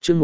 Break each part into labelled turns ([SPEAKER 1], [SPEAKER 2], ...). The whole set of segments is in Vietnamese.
[SPEAKER 1] chương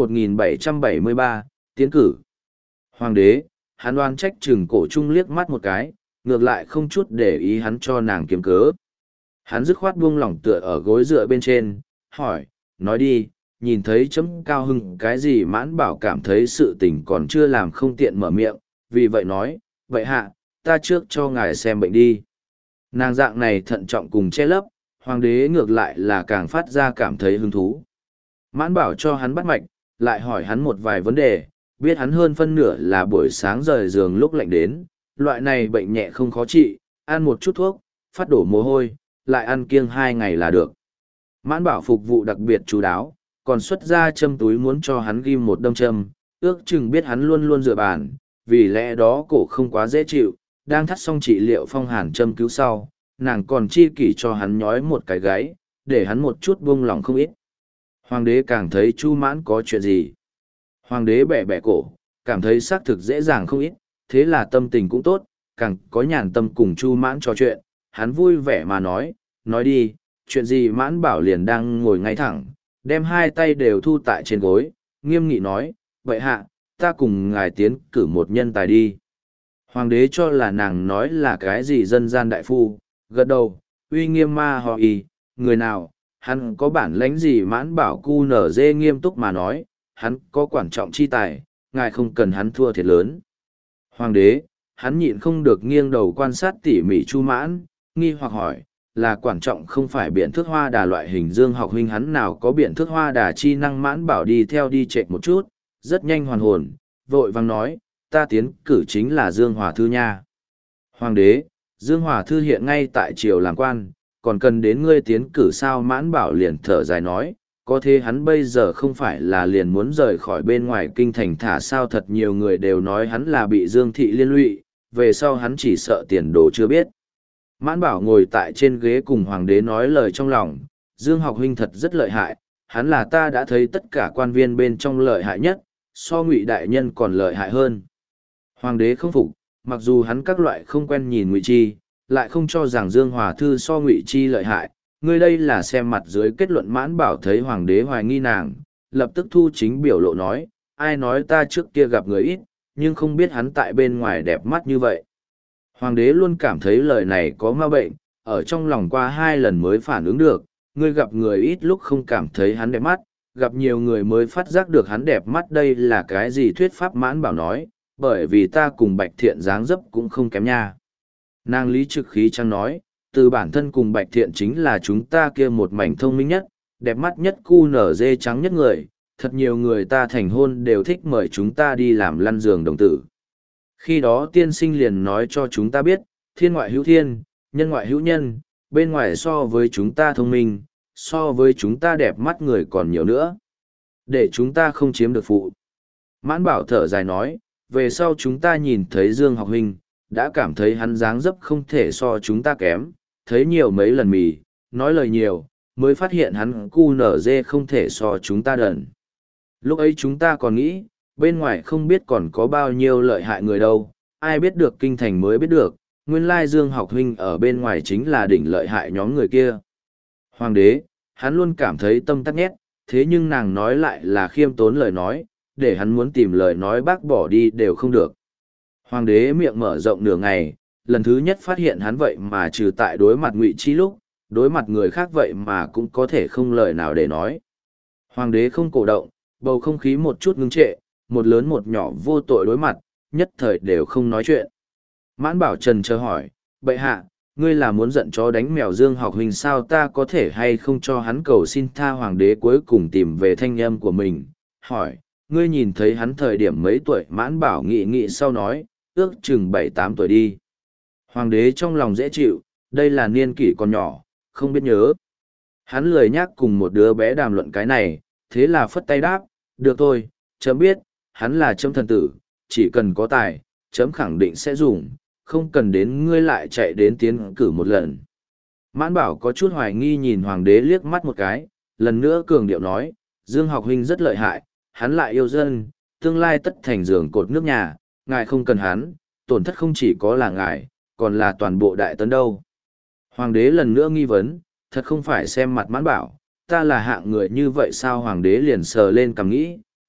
[SPEAKER 1] 1773, tiến cử. Hoàng đế, hắn oan trách Trừng Cổ Trung liếc mắt một cái, ngược lại không chút để ý hắn cho nàng kiếm cớ. Hắn dứt khoát buông lỏng tựa ở gối dựa bên trên, hỏi, nói đi, nhìn thấy chấm cao hưng cái gì? Mãn Bảo cảm thấy sự tình còn chưa làm không tiện mở miệng, vì vậy nói, vậy hạ, ta trước cho ngài xem bệnh đi. Nàng dạng này thận trọng cùng che lấp, hoàng đế ngược lại là càng phát ra cảm thấy hứng thú. Mãn Bảo cho hắn bắt mạch, lại hỏi hắn một vài vấn đề, biết hắn hơn phân nửa là buổi sáng rời giường lúc lạnh đến, loại này bệnh nhẹ không khó trị, ăn một chút thuốc, phát đổ mồ hôi, lại ăn kiêng 2 ngày là được. Mãn Bảo phục vụ đặc biệt chú đáo, còn xuất ra châm túi muốn cho hắn ghim một đâm châm, ước chừng biết hắn luôn luôn dựa bàn, vì lẽ đó cổ không quá dễ chịu, đang thắt xong trị liệu phong hàn châm cứu sau, nàng còn chi kỷ cho hắn nhói một cái gáy, để hắn một chút buông lòng không ít. Hoàng đế càng thấy Chu Mãn có chuyện gì. Hoàng đế bẻ bẻ cổ, cảm thấy xác thực dễ dàng không ít, thế là tâm tình cũng tốt, càng có nhàn tâm cùng Chu Mãn trò chuyện, hắn vui vẻ mà nói đi, chuyện gì? Mãn Bảo liền đang ngồi ngay thẳng, đem hai tay đều thu tại trên gối, nghiêm nghị nói, vậy hạ, ta cùng ngài tiến cử một nhân tài đi. Hoàng đế cho là nàng nói là cái gì dân gian đại phu, gật đầu, uy nghiêm ma họ y, người nào, hắn có bản lãnh gì? Mãn Bảo cu nở dê nghiêm túc mà nói, hắn có quan trọng chi tài, ngài không cần hắn thua thiệt lớn. Hoàng đế, hắn nhịn không được nghiêng đầu quan sát tỉ mỉ Chu Mãn, nghi hoặc hỏi, là quan trọng không phải biện thước hoa đà loại hình? Dương học huynh hắn nào có biện thước hoa đà chi năng? Mãn Bảo đi theo đi chệch một chút, rất nhanh hoàn hồn, vội vang nói, ta tiến cử chính là Dương Hòa Thư nha. Hoàng đế, Dương Hòa Thư hiện ngay tại triều làm quan, còn cần đến ngươi tiến cử sao? Mãn Bảo liền thở dài nói, có thế hắn bây giờ không phải là liền muốn rời khỏi bên ngoài kinh thành thả sao? Thật nhiều người đều nói hắn là bị Dương thị liên lụy, về sau hắn chỉ sợ tiền đồ chưa biết. Mãn Bảo ngồi tại trên ghế cùng hoàng đế nói lời trong lòng, Dương học huynh thật rất lợi hại, hắn là ta đã thấy tất cả quan viên bên trong lợi hại nhất, so Ngụy đại nhân còn lợi hại hơn. Hoàng đế không phục, mặc dù hắn các loại không quen nhìn Ngụy Chi, lại không cho rằng Dương Hòa Thư so Ngụy Chi lợi hại. Ngươi đây là xem mặt dưới kết luận. Mãn Bảo thấy hoàng đế hoài nghi nàng, lập tức thu chính biểu lộ nói, ai nói ta trước kia gặp người ít, nhưng không biết hắn tại bên ngoài đẹp mắt như vậy. Hoàng đế luôn cảm thấy lời này có ma bệnh, ở trong lòng qua 2 lần mới phản ứng được, ngươi gặp người ít lúc không cảm thấy hắn đẹp mắt, gặp nhiều người mới phát giác được hắn đẹp mắt. Đây là cái gì thuyết pháp? Mãn Bảo nói, bởi vì ta cùng Bạch Thiện dáng dấp cũng không kém nha. Nàng lý trực khí trăng nói, từ bản thân cùng Bạch Thiện chính là chúng ta kia một mảnh thông minh nhất, đẹp mắt nhất, cu nở dê trắng nhất người, thật nhiều người ta thành hôn đều thích mời chúng ta đi làm lăn giường đồng tử. Khi đó tiên sinh liền nói cho chúng ta biết, thiên ngoại hữu thiên, nhân ngoại hữu nhân, bên ngoài so với chúng ta thông minh, so với chúng ta đẹp mắt người còn nhiều nữa. Để chúng ta không chiếm được phụ. Mãn Bảo thở dài nói, về sau chúng ta nhìn thấy Dương học huynh, đã cảm thấy hắn dáng dấp không thể so chúng ta kém, thấy nhiều mấy lần mì, nói lời nhiều, mới phát hiện hắn cu nở dê không thể so chúng ta đần. Lúc ấy chúng ta còn nghĩ, bên ngoài không biết còn có bao nhiêu lợi hại người đâu, ai biết được kinh thành mới biết được, nguyên lai Dương học huynh ở bên ngoài chính là đỉnh lợi hại nhóm người kia. Hoàng đế, hắn luôn cảm thấy tâm tắc nhét, thế nhưng nàng nói lại là khiêm tốn lời nói, để hắn muốn tìm lời nói bác bỏ đi đều không được. Hoàng đế miệng mở rộng nửa ngày, lần thứ nhất phát hiện hắn vậy mà trừ tại đối mặt Ngụy Chi lúc, đối mặt người khác vậy mà cũng có thể không lời nào để nói. Hoàng đế không cổ động, bầu không khí một chút ngưng trệ, một lớn một nhỏ vô tội đối mặt, nhất thời đều không nói chuyện. Mãn Bảo trần chờ hỏi, bệ hạ, ngươi là muốn giận chó đánh mèo Dương học huynh sao? Ta có thể hay không cho hắn cầu xin tha? Hoàng đế cuối cùng tìm về thanh âm của mình, hỏi, ngươi nhìn thấy hắn thời điểm mấy tuổi? Mãn Bảo nghĩ nghĩ sau nói, ước chừng 7-8 tuổi đi. Hoàng đế trong lòng dễ chịu, đây là niên kỷ còn nhỏ, không biết nhớ. Hắn lười nhắc cùng một đứa bé đàm luận cái này, thế là phất tay đáp, được thôi, chấm biết, hắn là chấm thần tử, chỉ cần có tài, chấm khẳng định sẽ dùng, không cần đến ngươi lại chạy đến tiến cử một lần. Mãn Bảo có chút hoài nghi nhìn hoàng đế liếc mắt một cái, lần nữa cường điệu nói, Dương học huynh rất lợi hại, hắn lại yêu dân, tương lai tất thành giường cột nước nhà, ngài không cần hắn, tổn thất không chỉ có là ngài, còn là toàn bộ đại tấn đâu. Hoàng đế lần nữa nghi vấn, thật không phải xem mặt Mãn Bảo, ta là hạng người như vậy sao? Hoàng đế liền sờ lên cằm nghĩ,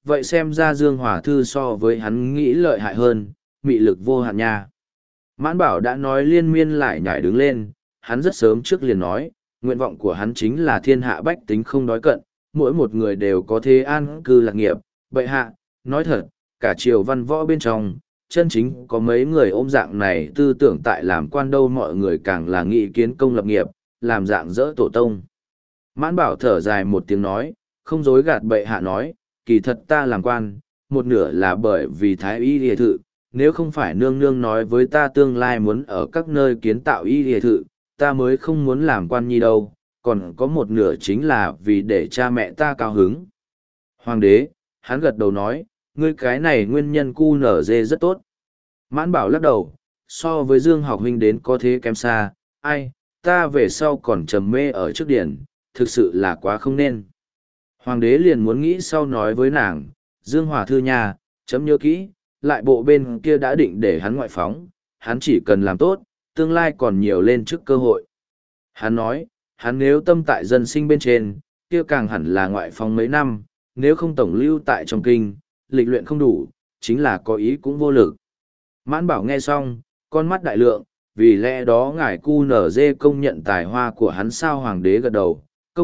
[SPEAKER 1] vậy xem ra Dương Hòa Thư so với hắn nghĩ lợi hại hơn, mị lực vô hạn nha. Mãn Bảo đã nói liên miên lại nhảy đứng lên, hắn rất sớm trước liền nói, nguyện vọng của hắn chính là thiên hạ bách tính không đói cận, mỗi một người đều có thế an cư lạc nghiệp. Bệ hạ, nói thật, cả triều văn võ bên trong, chân chính có mấy người ôm dạng này tư tưởng tại làm quan đâu, mọi người càng là nghị kiến công lập nghiệp, làm dạng dỡ tổ tông. Mãn Bảo thở dài một tiếng nói, không dối gạt bệ hạ nói, kỳ thật ta làm quan, một nửa là bởi vì thái y y thự, nếu không phải nương nương nói với ta tương lai muốn ở các nơi kiến tạo y y thự, ta mới không muốn làm quan nhi đâu, còn có một nửa chính là vì để cha mẹ ta cao hứng. Hoàng đế, hắn gật đầu nói, ngươi cái này nguyên nhân cu nở dê rất tốt. Mãn Bảo lắc đầu, so với Dương học huynh đến có thế kém xa, ai, ta về sau còn trầm mê ở trước điển, thực sự là quá không nên. Hoàng đế liền muốn nghĩ sau nói với nàng, Dương Hòa Thư nhà, chấm nhớ kỹ, lại bộ bên kia đã định để hắn ngoại phóng, hắn chỉ cần làm tốt, tương lai còn nhiều lên trước cơ hội. Hắn nói, hắn nếu tâm tại dân sinh bên trên, kia càng hẳn là ngoại phóng mấy năm, nếu không tổng lưu tại trong kinh, lịch luyện không đủ, chính là có ý cũng vô lực. Mãn Bảo nghe xong, con mắt đại lượng, vì lẽ đó ngài cu nở dê công nhận tài hoa của hắn sao. Hoàng đế gật đầu,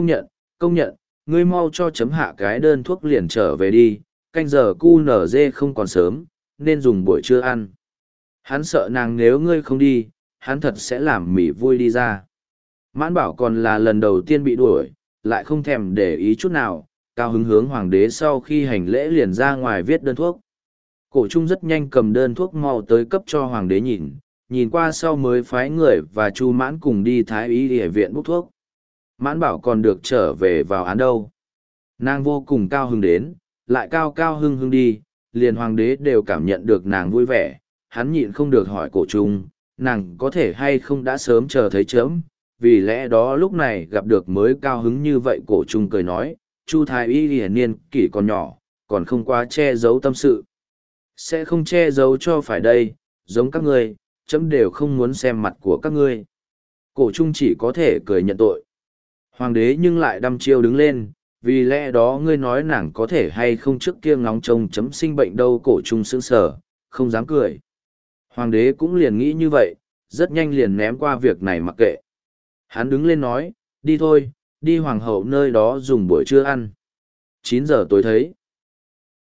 [SPEAKER 1] công nhận, ngươi mau cho chấm hạ cái đơn thuốc liền trở về đi, canh giờ cu nở dê không còn sớm, nên dùng buổi trưa ăn. Hắn sợ nàng nếu ngươi không đi, hắn thật sẽ làm mỉ vui đi ra. Mãn Bảo còn là lần đầu tiên bị đuổi, lại không thèm để ý chút nào, cao hứng hướng hoàng đế sau khi hành lễ liền ra ngoài viết đơn thuốc. Cổ Trung rất nhanh cầm đơn thuốc mau tới cấp cho hoàng đế nhìn qua sau mới phái người và Chu Mãn cùng đi thái y y viện bốc thuốc. Mãn Bảo còn được trở về vào án đâu. Nàng vô cùng cao hứng đến, lại cao hưng đi, liền hoàng đế đều cảm nhận được nàng vui vẻ, hắn nhịn không được hỏi Cổ Trung, nàng có thể hay không đã sớm chờ thấy chớm, vì lẽ đó lúc này gặp được mới cao hứng như vậy. Cổ Trung cười nói, Chu thái y hiển niên kỷ còn nhỏ, còn không quá che giấu tâm sự. Sẽ không che giấu cho phải đây, giống các ngươi, chấm đều không muốn xem mặt của các ngươi. Cổ Trung chỉ có thể cười nhận tội. Hoàng đế nhưng lại đăm chiêu đứng lên, vì lẽ đó ngươi nói nàng có thể hay không trước kia ngóng trông chấm sinh bệnh đâu. Cổ Trung sững sờ, không dám cười. Hoàng đế cũng liền nghĩ như vậy, rất nhanh liền ném qua việc này mặc kệ. Hắn đứng lên nói, đi thôi, đi hoàng hậu nơi đó dùng buổi trưa ăn. 9 giờ tối thấy.